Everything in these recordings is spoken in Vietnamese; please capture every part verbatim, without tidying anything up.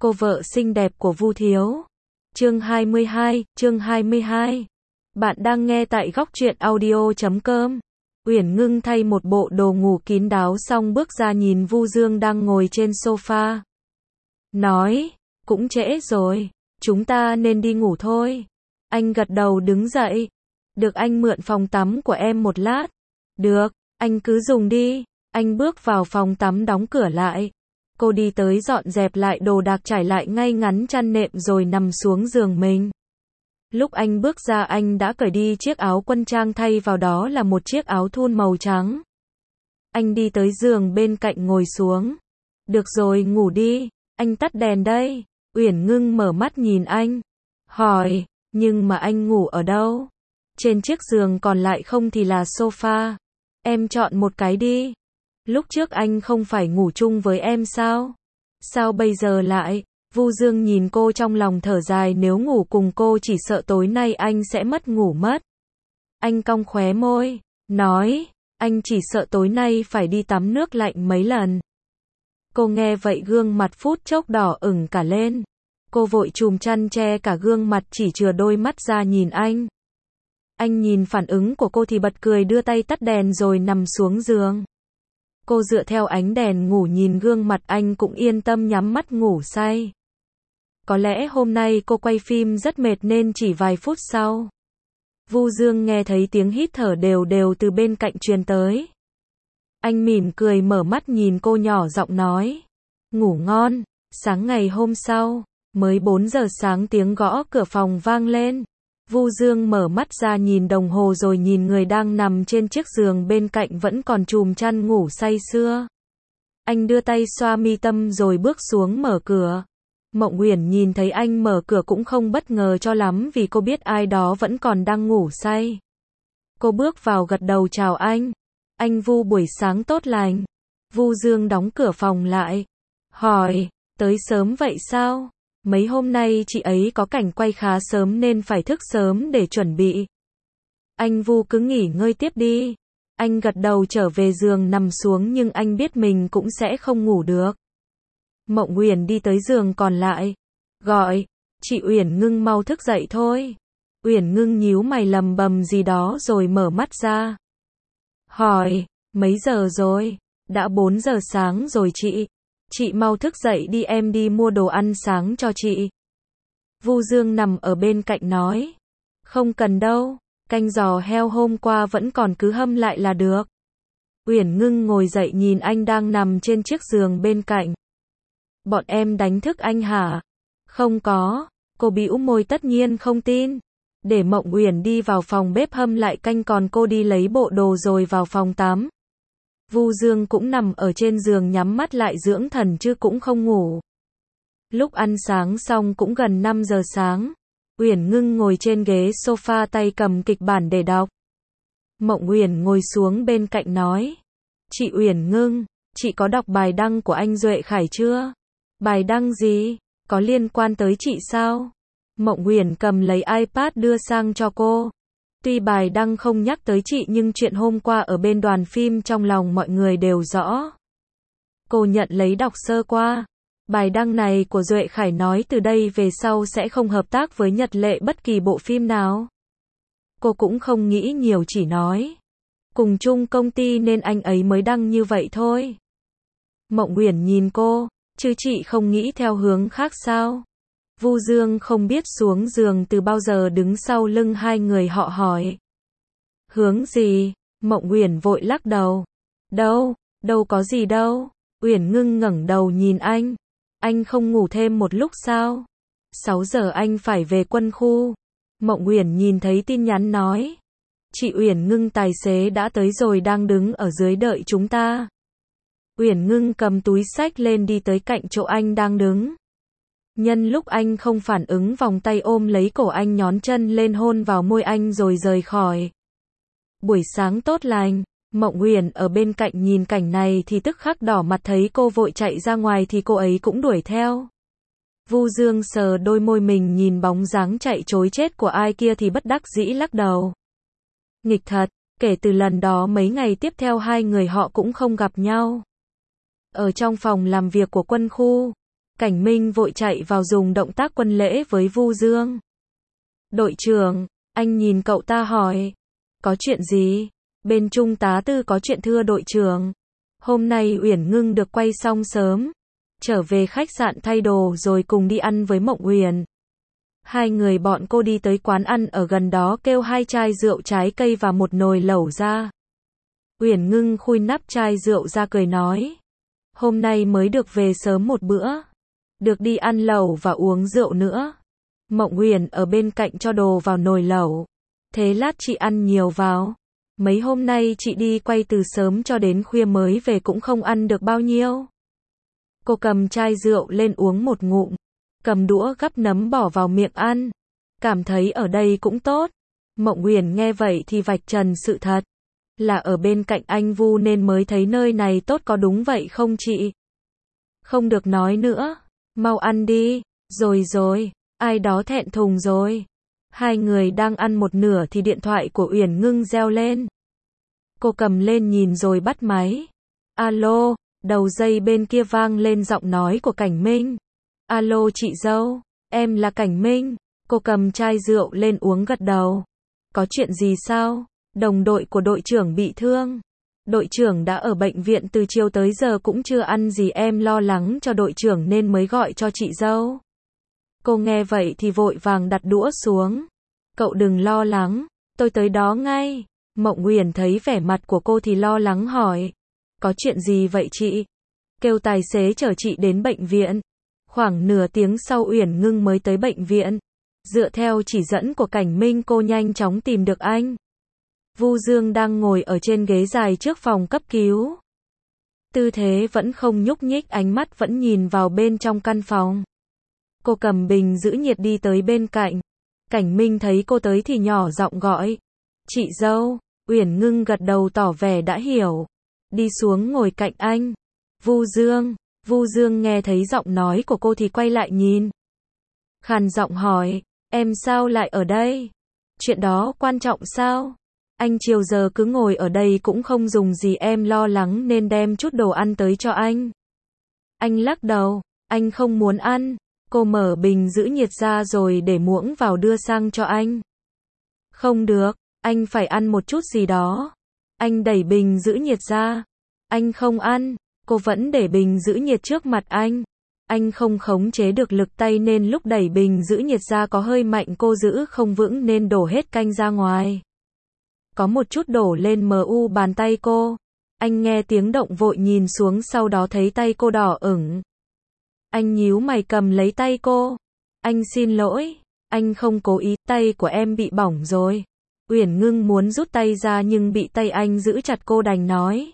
cô vợ xinh đẹp của Vu Thiếu. Chương hai mươi hai, chương hai mươi hai. Bạn đang nghe tại góc truyện audio chấm com. Uyển Ngưng thay một bộ đồ ngủ kín đáo xong bước ra nhìn Vu Dương đang ngồi trên sofa. Nói, cũng trễ rồi, chúng ta nên đi ngủ thôi. Anh gật đầu đứng dậy. Được anh mượn phòng tắm của em một lát? Được, anh cứ dùng đi. Anh bước vào phòng tắm đóng cửa lại. Cô đi tới dọn dẹp lại đồ đạc, trải lại ngay ngắn chăn nệm rồi nằm xuống giường mình. Lúc anh bước ra anh đã cởi đi chiếc áo quân trang, thay vào đó là một chiếc áo thun màu trắng. Anh đi tới giường bên cạnh ngồi xuống. Được rồi, ngủ đi, anh tắt đèn đây. Uyển Ngưng mở mắt nhìn anh. Hỏi, nhưng mà anh ngủ ở đâu? Trên chiếc giường còn lại không thì là sofa. Em chọn một cái đi. Lúc trước anh không phải ngủ chung với em sao? Sao bây giờ lại? Vu Dương nhìn cô trong lòng thở dài, nếu ngủ cùng cô chỉ sợ tối nay anh sẽ mất ngủ mất. Anh cong khóe môi, nói, anh chỉ sợ tối nay phải đi tắm nước lạnh mấy lần. Cô nghe vậy gương mặt phút chốc đỏ ửng cả lên. Cô vội chùm chăn che cả gương mặt, chỉ chừa đôi mắt ra nhìn anh. Anh nhìn phản ứng của cô thì bật cười, đưa tay tắt đèn rồi nằm xuống giường. Cô dựa theo ánh đèn ngủ, nhìn gương mặt anh cũng yên tâm nhắm mắt ngủ say. Có lẽ hôm nay cô quay phim rất mệt nên chỉ vài phút sau, Vu Dương nghe thấy tiếng hít thở đều đều từ bên cạnh truyền tới. Anh mỉm cười mở mắt nhìn cô, nhỏ giọng nói, ngủ ngon. Sáng ngày hôm sau, mới bốn giờ sáng, tiếng gõ cửa phòng vang lên. Vu Dương mở mắt ra nhìn đồng hồ rồi nhìn người đang nằm trên chiếc giường bên cạnh vẫn còn chùm chăn ngủ say sưa. Anh đưa tay xoa mi tâm rồi bước xuống mở cửa. Mộng Uyển nhìn thấy anh mở cửa cũng không bất ngờ cho lắm vì cô biết ai đó vẫn còn đang ngủ say. Cô bước vào gật đầu chào anh. Anh Vu, buổi sáng tốt lành. Vu Dương đóng cửa phòng lại. Hỏi, tới sớm vậy sao? Mấy hôm nay chị ấy có cảnh quay khá sớm nên phải thức sớm để chuẩn bị. Anh Vu, cứ nghỉ ngơi tiếp đi. Anh gật đầu trở về giường nằm xuống, nhưng anh biết mình cũng sẽ không ngủ được. Mộng Uyển đi tới giường còn lại, gọi, chị Uyển Ngưng mau thức dậy thôi. Uyển Ngưng nhíu mày lầm bầm gì đó rồi mở mắt ra. Hỏi, mấy giờ rồi? Đã bốn giờ sáng rồi chị. Chị mau thức dậy đi, em đi mua đồ ăn sáng cho chị. Vu Dương nằm ở bên cạnh nói, không cần đâu, canh giò heo hôm qua vẫn còn, cứ hâm lại là được. Uyển Ngưng ngồi dậy nhìn anh đang nằm trên chiếc giường bên cạnh. Bọn em đánh thức anh hả? Không có. Cô bĩu môi tất nhiên không tin. Để Mộng Uyển đi vào phòng bếp hâm lại canh, còn cô đi lấy bộ đồ rồi vào phòng tắm. Vu Dương cũng nằm ở trên giường nhắm mắt lại dưỡng thần chứ cũng không ngủ. Lúc ăn sáng xong cũng gần năm giờ sáng. Uyển Ngưng ngồi trên ghế sofa tay cầm kịch bản để đọc. Mộng Uyển ngồi xuống bên cạnh nói, chị Uyển Ngưng, chị có đọc bài đăng của anh Duệ Khải chưa? Bài đăng gì? Có liên quan tới chị sao? Mộng Uyển cầm lấy iPad đưa sang cho cô. Tuy bài đăng không nhắc tới chị nhưng chuyện hôm qua ở bên đoàn phim trong lòng mọi người đều rõ. Cô nhận lấy đọc sơ qua. Bài đăng này của Duệ Khải nói từ đây về sau sẽ không hợp tác với Nhật Lệ bất kỳ bộ phim nào. Cô cũng không nghĩ nhiều, chỉ nói, cùng chung công ty nên anh ấy mới đăng như vậy thôi. Mộng Uyển nhìn cô, chứ chị không nghĩ theo hướng khác sao? Vu Dương không biết xuống giường từ bao giờ đứng sau lưng hai người họ hỏi. Hướng gì? Mộng Uyển vội lắc đầu. Đâu, đâu có gì đâu. Uyển Ngưng ngẩng đầu nhìn anh. Anh không ngủ thêm một lúc sao? sáu giờ anh phải về quân khu. Mộng Uyển nhìn thấy tin nhắn nói. Chị Uyển Ngưng, tài xế đã tới rồi, đang đứng ở dưới đợi chúng ta. Uyển Ngưng cầm túi xách lên đi tới cạnh chỗ anh đang đứng. Nhân lúc anh không phản ứng, vòng tay ôm lấy cổ anh, nhón chân lên hôn vào môi anh rồi rời khỏi. Buổi sáng tốt lành. Mộng Uyển ở bên cạnh nhìn cảnh này thì tức khắc đỏ mặt, thấy cô vội chạy ra ngoài thì cô ấy cũng đuổi theo. Vu Dương sờ đôi môi mình nhìn bóng dáng chạy trối chết của ai kia thì bất đắc dĩ lắc đầu. Nghịch thật, kể từ lần đó mấy ngày tiếp theo hai người họ cũng không gặp nhau. Ở trong phòng làm việc của quân khu, Cảnh Minh vội chạy vào dùng động tác quân lễ với Vu Dương. Đội trưởng, anh nhìn cậu ta hỏi. Có chuyện gì? Bên Trung tá Tư có chuyện thưa đội trưởng. Hôm nay Uyển Ngưng được quay xong sớm. Trở về khách sạn thay đồ rồi cùng đi ăn với Mộng Uyển. Hai người bọn cô đi tới quán ăn ở gần đó kêu hai chai rượu trái cây và một nồi lẩu ra. Uyển Ngưng khui nắp chai rượu ra cười nói. Hôm nay mới được về sớm một bữa. Được đi ăn lẩu và uống rượu nữa. Mộng Uyển ở bên cạnh cho đồ vào nồi lẩu. Thế lát chị ăn nhiều vào. Mấy hôm nay chị đi quay từ sớm cho đến khuya mới về cũng không ăn được bao nhiêu. Cô cầm chai rượu lên uống một ngụm. Cầm đũa gắp nấm bỏ vào miệng ăn. Cảm thấy ở đây cũng tốt. Mộng Uyển nghe vậy thì vạch trần sự thật. Là ở bên cạnh anh Vu nên mới thấy nơi này tốt có đúng vậy không chị? Không được nói nữa. Mau ăn đi. Rồi rồi. Ai đó thẹn thùng rồi. Hai người đang ăn một nửa thì điện thoại của Uyển Ngưng reo lên. Cô cầm lên nhìn rồi bắt máy. Alo, đầu dây bên kia vang lên giọng nói của Cảnh Minh. Alo chị dâu, em là Cảnh Minh. Cô cầm chai rượu lên uống gật đầu. Có chuyện gì sao? Đồng đội của đội trưởng bị thương. Đội trưởng đã ở bệnh viện từ chiều tới giờ cũng chưa ăn gì, em lo lắng cho đội trưởng nên mới gọi cho chị dâu. Cô nghe vậy thì vội vàng đặt đũa xuống. Cậu đừng lo lắng, tôi tới đó ngay. Mộng Uyển thấy vẻ mặt của cô thì lo lắng hỏi. Có chuyện gì vậy chị? Kêu tài xế chở chị đến bệnh viện. Khoảng nửa tiếng sau Uyển Ngưng mới tới bệnh viện. Dựa theo chỉ dẫn của Cảnh Minh cô nhanh chóng tìm được anh. Vu Dương đang ngồi ở trên ghế dài trước phòng cấp cứu. Tư thế vẫn không nhúc nhích, ánh mắt vẫn nhìn vào bên trong căn phòng. Cô cầm bình giữ nhiệt đi tới bên cạnh. Cảnh Minh thấy cô tới thì nhỏ giọng gọi. Chị dâu. Uyển Ngưng gật đầu tỏ vẻ đã hiểu. Đi xuống ngồi cạnh anh. Vu Dương. Vu Dương nghe thấy giọng nói của cô thì quay lại nhìn. Khàn giọng hỏi. Em sao lại ở đây? Chuyện đó quan trọng sao? Anh chiều giờ cứ ngồi ở đây cũng không dùng gì, em lo lắng nên đem chút đồ ăn tới cho anh. Anh lắc đầu. Anh không muốn ăn. Cô mở bình giữ nhiệt ra rồi để muỗng vào đưa sang cho anh. Không được, anh phải ăn một chút gì đó. Anh đẩy bình giữ nhiệt ra. Anh không ăn. Cô vẫn để bình giữ nhiệt trước mặt anh. Anh không khống chế được lực tay nên lúc đẩy bình giữ nhiệt ra có hơi mạnh, cô giữ không vững nên đổ hết canh ra ngoài. Có một chút đổ lên mu bàn tay cô. Anh nghe tiếng động vội nhìn xuống, sau đó thấy tay cô đỏ ửng. Anh nhíu mày cầm lấy tay cô. Anh xin lỗi. Anh không cố ý, tay của em bị bỏng rồi. Uyển Ngưng muốn rút tay ra nhưng bị tay anh giữ chặt, cô đành nói.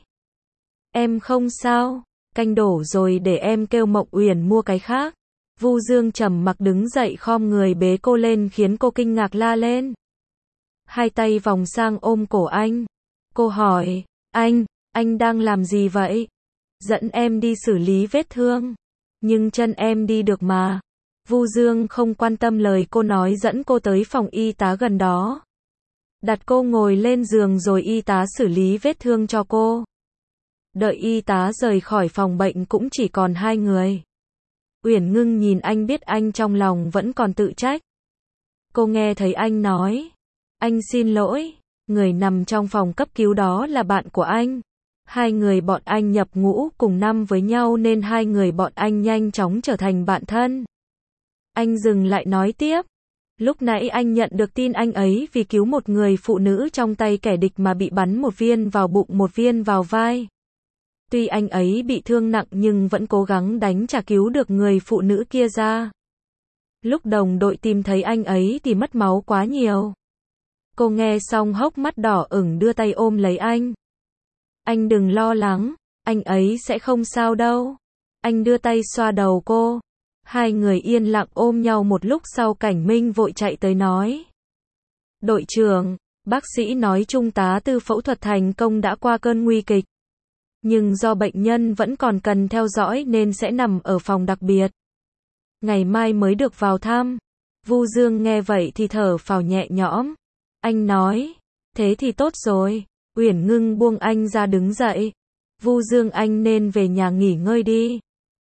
Em không sao. Canh đổ rồi, để em kêu Mộng Uyển mua cái khác. Vu Dương trầm mặc đứng dậy khom người bế cô lên khiến cô kinh ngạc la lên. Hai tay vòng sang ôm cổ anh. Cô hỏi, anh, anh đang làm gì vậy? Dẫn em đi xử lý vết thương. Nhưng chân em đi được mà. Vu Dương không quan tâm lời cô nói, dẫn cô tới phòng y tá gần đó. Đặt cô ngồi lên giường rồi y tá xử lý vết thương cho cô. Đợi y tá rời khỏi phòng bệnh cũng chỉ còn hai người. Uyển Ngưng nhìn anh biết anh trong lòng vẫn còn tự trách. Cô nghe thấy anh nói. Anh xin lỗi. Người nằm trong phòng cấp cứu đó là bạn của anh. Hai người bọn anh nhập ngũ cùng năm với nhau nên hai người bọn anh nhanh chóng trở thành bạn thân. Anh dừng lại nói tiếp. Lúc nãy anh nhận được tin anh ấy vì cứu một người phụ nữ trong tay kẻ địch mà bị bắn một viên vào bụng, một viên vào vai. Tuy anh ấy bị thương nặng nhưng vẫn cố gắng đánh trả cứu được người phụ nữ kia ra. Lúc đồng đội tìm thấy anh ấy thì mất máu quá nhiều. Cô nghe xong hốc mắt đỏ ửng đưa tay ôm lấy anh. Anh đừng lo lắng, anh ấy sẽ không sao đâu. Anh đưa tay xoa đầu cô. Hai người yên lặng ôm nhau một lúc sau Cảnh Minh vội chạy tới nói. Đội trưởng, bác sĩ nói Trung tá Tư phẫu thuật thành công, đã qua cơn nguy kịch. Nhưng do bệnh nhân vẫn còn cần theo dõi nên sẽ nằm ở phòng đặc biệt. Ngày mai mới được vào thăm. Vu Dương nghe vậy thì thở phào nhẹ nhõm. Anh nói, thế thì tốt rồi. Uyển Ngưng buông anh ra đứng dậy. Vu Dương, anh nên về nhà nghỉ ngơi đi.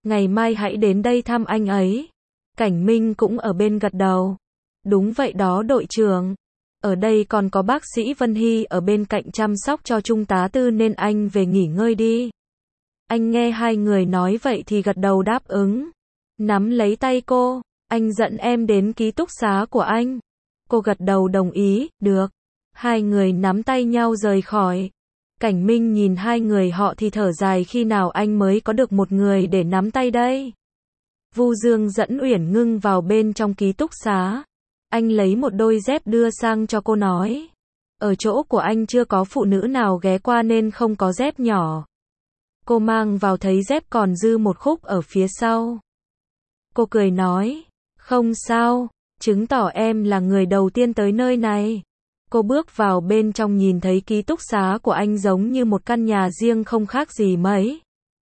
Ngày mai hãy đến đây thăm anh ấy. Cảnh Minh cũng ở bên gật đầu. Đúng vậy đó đội trưởng. Ở đây còn có bác sĩ Vân Hy ở bên cạnh chăm sóc cho Trung tá Tư nên anh về nghỉ ngơi đi. Anh nghe hai người nói vậy thì gật đầu đáp ứng. Nắm lấy tay cô, anh dẫn em đến ký túc xá của anh. Cô gật đầu đồng ý, được. Hai người nắm tay nhau rời khỏi. Cảnh Minh nhìn hai người họ thì thở dài, khi nào anh mới có được một người để nắm tay đây. Vu Dương dẫn Uyển Ngưng vào bên trong ký túc xá. Anh lấy một đôi dép đưa sang cho cô nói. Ở chỗ của anh chưa có phụ nữ nào ghé qua nên không có dép nhỏ. Cô mang vào thấy dép còn dư một khúc ở phía sau. Cô cười nói, không sao, chứng tỏ em là người đầu tiên tới nơi này. Cô bước vào bên trong nhìn thấy ký túc xá của anh giống như một căn nhà riêng không khác gì mấy.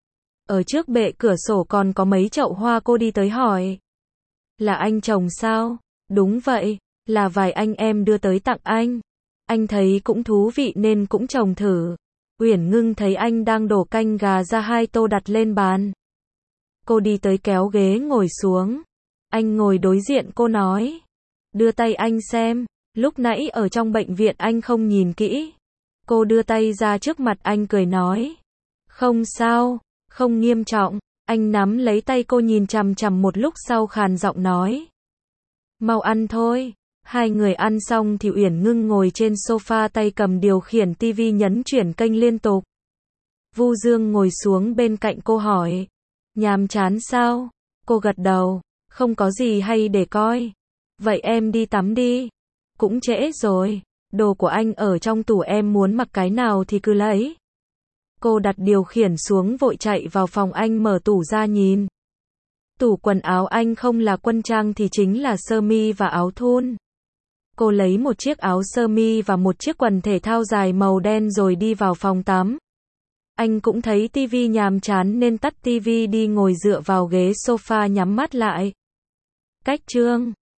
Ở trước bệ cửa sổ còn có mấy chậu hoa. Cô đi tới hỏi. Là anh trồng sao? Đúng vậy, là vài anh em đưa tới tặng anh. Anh thấy cũng thú vị nên cũng trồng thử. Uyển Ngưng thấy anh đang đổ canh gà ra hai tô đặt lên bàn. Cô đi tới kéo ghế ngồi xuống. Anh ngồi đối diện cô nói. Đưa tay anh xem. Lúc nãy ở trong bệnh viện anh không nhìn kỹ. Cô đưa tay ra trước mặt anh cười nói. Không sao, không nghiêm trọng. Anh nắm lấy tay cô nhìn chằm chằm một lúc sau khàn giọng nói. Mau ăn thôi. Hai người ăn xong thì Uyển Ngưng ngồi trên sofa tay cầm điều khiển tivi nhấn chuyển kênh liên tục. Vu Dương ngồi xuống bên cạnh cô hỏi. Nhàm chán sao? Cô gật đầu. Không có gì hay để coi. Vậy em đi tắm đi. Cũng trễ rồi. Đồ của anh ở trong tủ, em muốn mặc cái nào thì cứ lấy. Cô đặt điều khiển xuống vội chạy vào phòng anh mở tủ ra nhìn. Tủ quần áo anh không là quân trang thì chính là sơ mi và áo thun. Cô lấy một chiếc áo sơ mi và một chiếc quần thể thao dài màu đen rồi đi vào phòng tắm. Anh cũng thấy tivi nhàm chán nên tắt tivi đi ngồi dựa vào ghế sofa nhắm mắt lại. Cách chương